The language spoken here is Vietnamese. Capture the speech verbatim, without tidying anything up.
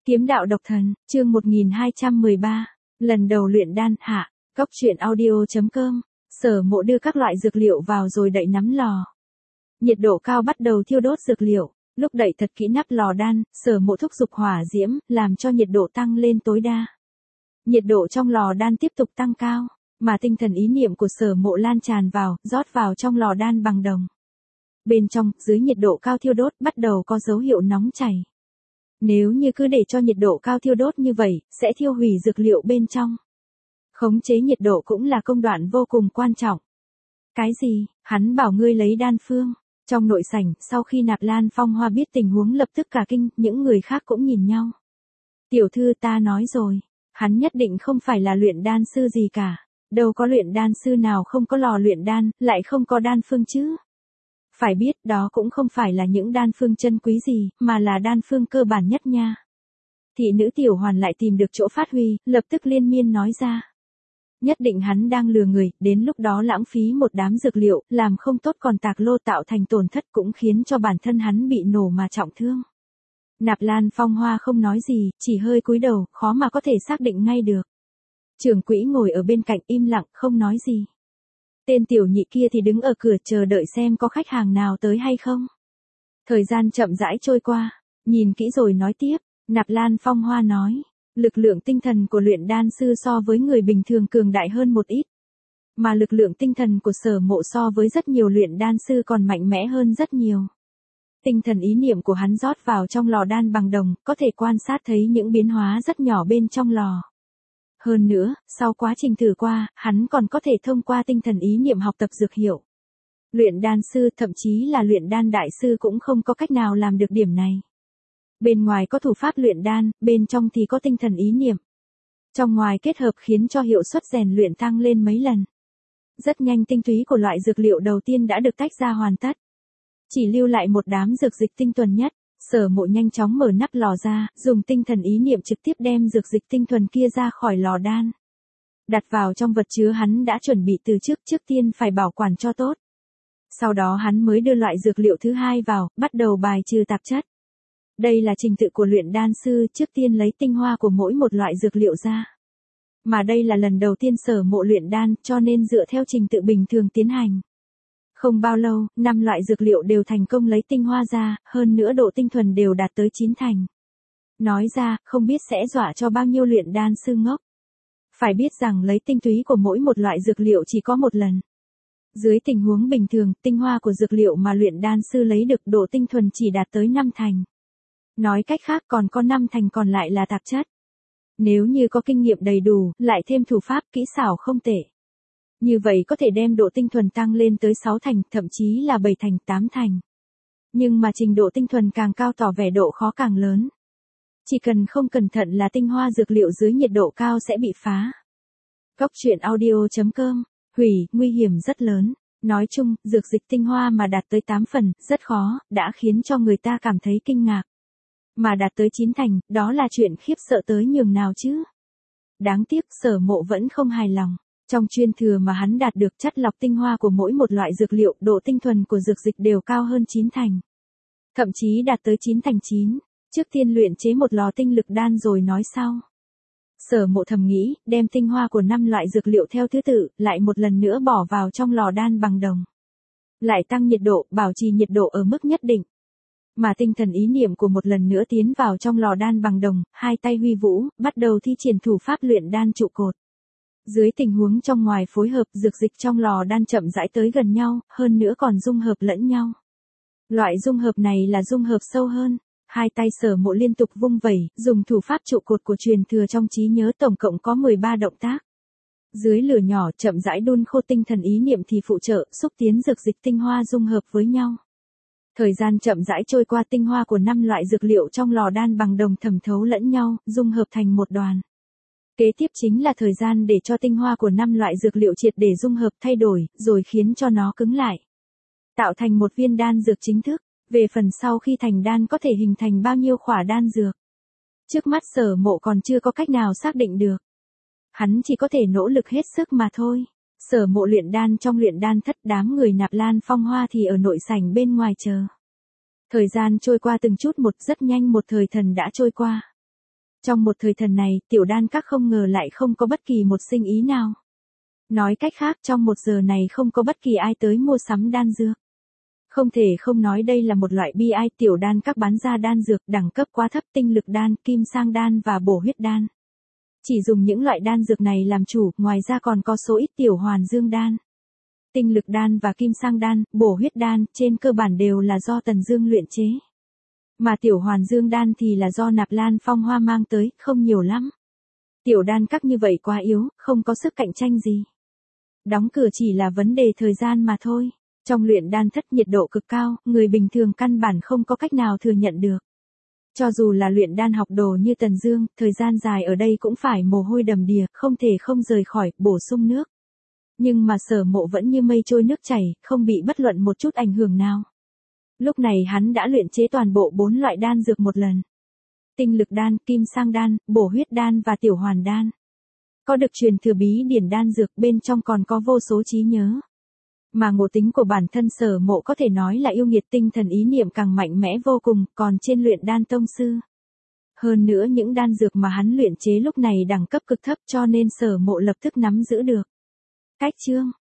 Kiếm đạo độc thần, chương một nghìn hai trăm mười ba, lần đầu luyện đan hạ, cốc truyện audio.com, Sở Mộ đưa các loại dược liệu vào rồi đậy nắm lò. Nhiệt độ cao bắt đầu thiêu đốt dược liệu, lúc đậy thật kỹ nắp lò đan, Sở Mộ thúc giục hỏa diễm, làm cho nhiệt độ tăng lên tối đa. Nhiệt độ trong lò đan tiếp tục tăng cao, mà tinh thần ý niệm của Sở Mộ lan tràn vào, rót vào trong lò đan bằng đồng. Bên trong, dưới nhiệt độ cao thiêu đốt, bắt đầu có dấu hiệu nóng chảy. Nếu như cứ để cho nhiệt độ cao thiêu đốt như vậy, sẽ thiêu hủy dược liệu bên trong. Khống chế nhiệt độ cũng là công đoạn vô cùng quan trọng. Cái gì? Hắn bảo ngươi lấy đan phương. Trong nội sảnh, sau khi Nạp Lan Phong Hoa biết tình huống lập tức cả kinh, những người khác cũng nhìn nhau. Tiểu thư ta nói rồi, hắn nhất định không phải là luyện đan sư gì cả. Đâu có luyện đan sư nào không có lò luyện đan, lại không có đan phương chứ. Phải biết đó cũng không phải là những đan phương chân quý gì, mà là đan phương cơ bản nhất nha. Thị nữ Tiểu Hoàn lại tìm được chỗ phát huy, lập tức liên miên nói ra. Nhất định hắn đang lừa người, đến lúc đó lãng phí một đám dược liệu, làm không tốt còn tạc lô tạo thành tổn thất cũng khiến cho bản thân hắn bị nổ mà trọng thương. Nạp Lan Phong Hoa không nói gì, chỉ hơi cúi đầu, khó mà có thể xác định ngay được. Trưởng quỹ ngồi ở bên cạnh im lặng, không nói gì. Tên tiểu nhị kia thì đứng ở cửa chờ đợi xem có khách hàng nào tới hay không. Thời gian chậm rãi trôi qua, nhìn kỹ rồi nói tiếp, Nạp Lan Phong Hoa nói, lực lượng tinh thần của luyện đan sư so với người bình thường cường đại hơn một ít. Mà lực lượng tinh thần của Sở Mộ so với rất nhiều luyện đan sư còn mạnh mẽ hơn rất nhiều. Tinh thần ý niệm của hắn rót vào trong lò đan bằng đồng, có thể quan sát thấy những biến hóa rất nhỏ bên trong lò. Hơn nữa, sau quá trình thử qua, hắn còn có thể thông qua tinh thần ý niệm học tập dược hiệu. Luyện đan sư, thậm chí là luyện đan đại sư cũng không có cách nào làm được điểm này. Bên ngoài có thủ pháp luyện đan, bên trong thì có tinh thần ý niệm. Trong ngoài kết hợp khiến cho hiệu suất rèn luyện tăng lên mấy lần. Rất nhanh tinh túy của loại dược liệu đầu tiên đã được tách ra hoàn tất. Chỉ lưu lại một đám dược dịch tinh thuần nhất. Sở Mộ nhanh chóng mở nắp lò ra, dùng tinh thần ý niệm trực tiếp đem dược dịch tinh thuần kia ra khỏi lò đan. Đặt vào trong vật chứa hắn đã chuẩn bị từ trước, trước tiên phải bảo quản cho tốt. Sau đó hắn mới đưa loại dược liệu thứ hai vào, bắt đầu bài trừ tạp chất. Đây là trình tự của luyện đan sư, trước tiên lấy tinh hoa của mỗi một loại dược liệu ra. Mà đây là lần đầu tiên Sở Mộ luyện đan, cho nên dựa theo trình tự bình thường tiến hành. Không bao lâu, năm loại dược liệu đều thành công lấy tinh hoa ra, hơn nữa độ tinh thuần đều đạt tới chín thành. Nói ra, không biết sẽ dọa cho bao nhiêu luyện đan sư ngốc. Phải biết rằng lấy tinh túy của mỗi một loại dược liệu chỉ có một lần. Dưới tình huống bình thường, tinh hoa của dược liệu mà luyện đan sư lấy được độ tinh thuần chỉ đạt tới năm thành. Nói cách khác còn có năm thành còn lại là tạp chất. Nếu như có kinh nghiệm đầy đủ, lại thêm thủ pháp kỹ xảo không tệ. Như vậy có thể đem độ tinh thuần tăng lên tới sáu thành, thậm chí là bảy thành, tám thành. Nhưng mà trình độ tinh thuần càng cao tỏ vẻ độ khó càng lớn. Chỉ cần không cẩn thận là tinh hoa dược liệu dưới nhiệt độ cao sẽ bị phá. Cốc truyện audio.com, hủy, nguy hiểm rất lớn. Nói chung, dược dịch tinh hoa mà đạt tới tám phần, rất khó, đã khiến cho người ta cảm thấy kinh ngạc. Mà đạt tới chín thành, đó là chuyện khiếp sợ tới nhường nào chứ. Đáng tiếc Sở Mộ vẫn không hài lòng. Trong chuyên thừa mà hắn đạt được chất lọc tinh hoa của mỗi một loại dược liệu, độ tinh thuần của dược dịch đều cao hơn chín thành. Thậm chí đạt tới chín thành chín. Trước tiên luyện chế một lò tinh lực đan rồi nói sau. Sở Mộ thầm nghĩ, đem tinh hoa của năm loại dược liệu theo thứ tự, lại một lần nữa bỏ vào trong lò đan bằng đồng. Lại tăng nhiệt độ, bảo trì nhiệt độ ở mức nhất định. Mà tinh thần ý niệm của một lần nữa tiến vào trong lò đan bằng đồng, hai tay huy vũ, bắt đầu thi triển thủ pháp luyện đan trụ cột. Dưới tình huống trong ngoài phối hợp, dược dịch trong lò đan chậm rãi tới gần nhau, hơn nữa còn dung hợp lẫn nhau. Loại dung hợp này là dung hợp sâu hơn. Hai tay Sở Mộ liên tục vung vẩy, dùng thủ pháp trụ cột của truyền thừa trong trí nhớ tổng cộng có mười ba động tác. Dưới lửa nhỏ chậm rãi đun khô tinh thần ý niệm thì phụ trợ, xúc tiến dược dịch tinh hoa dung hợp với nhau. Thời gian chậm rãi trôi qua, tinh hoa của năm loại dược liệu trong lò đan bằng đồng thẩm thấu lẫn nhau, dung hợp thành một đoàn. Kế tiếp chính là thời gian để cho tinh hoa của năm loại dược liệu triệt để dung hợp thay đổi, rồi khiến cho nó cứng lại. Tạo thành một viên đan dược chính thức. Về phần sau khi thành đan có thể hình thành bao nhiêu khỏa đan dược. Trước mắt Sở Mộ còn chưa có cách nào xác định được. Hắn chỉ có thể nỗ lực hết sức mà thôi. Sở Mộ luyện đan trong luyện đan thất, đám người Nạp Lan Phong Hoa thì ở nội sảnh bên ngoài chờ. Thời gian trôi qua từng chút một, rất nhanh một thời thần đã trôi qua. Trong một thời thần này, tiểu đan các không ngờ lại không có bất kỳ một sinh ý nào. Nói cách khác, trong một giờ này không có bất kỳ ai tới mua sắm đan dược. Không thể không nói đây là một loại bi ai, tiểu đan các bán ra đan dược đẳng cấp quá thấp, tinh lực đan, kim sang đan và bổ huyết đan. Chỉ dùng những loại đan dược này làm chủ, ngoài ra còn có số ít tiểu hoàn dương đan. Tinh lực đan và kim sang đan, bổ huyết đan, trên cơ bản đều là do Tần Dương luyện chế. Mà tiểu hoàn dương đan thì là do Nạp Lan Phong Hoa mang tới, không nhiều lắm. Tiểu đan các như vậy quá yếu, không có sức cạnh tranh gì. Đóng cửa chỉ là vấn đề thời gian mà thôi. Trong luyện đan thất nhiệt độ cực cao, người bình thường căn bản không có cách nào thừa nhận được. Cho dù là luyện đan học đồ như Tần Dương, thời gian dài ở đây cũng phải mồ hôi đầm đìa, không thể không rời khỏi, bổ sung nước. Nhưng mà Sở Mộ vẫn như mây trôi nước chảy, không bị bất luận một chút ảnh hưởng nào. Lúc này hắn đã luyện chế toàn bộ bốn loại đan dược một lần. Tinh lực đan, kim sang đan, bổ huyết đan và tiểu hoàn đan. Có được truyền thừa bí điển đan dược, bên trong còn có vô số trí nhớ. Mà ngộ tính của bản thân Sở Mộ có thể nói là yêu nghiệt, tinh thần ý niệm càng mạnh mẽ vô cùng, còn trên luyện đan tông sư. Hơn nữa những đan dược mà hắn luyện chế lúc này đẳng cấp cực thấp cho nên Sở Mộ lập tức nắm giữ được. Cách chương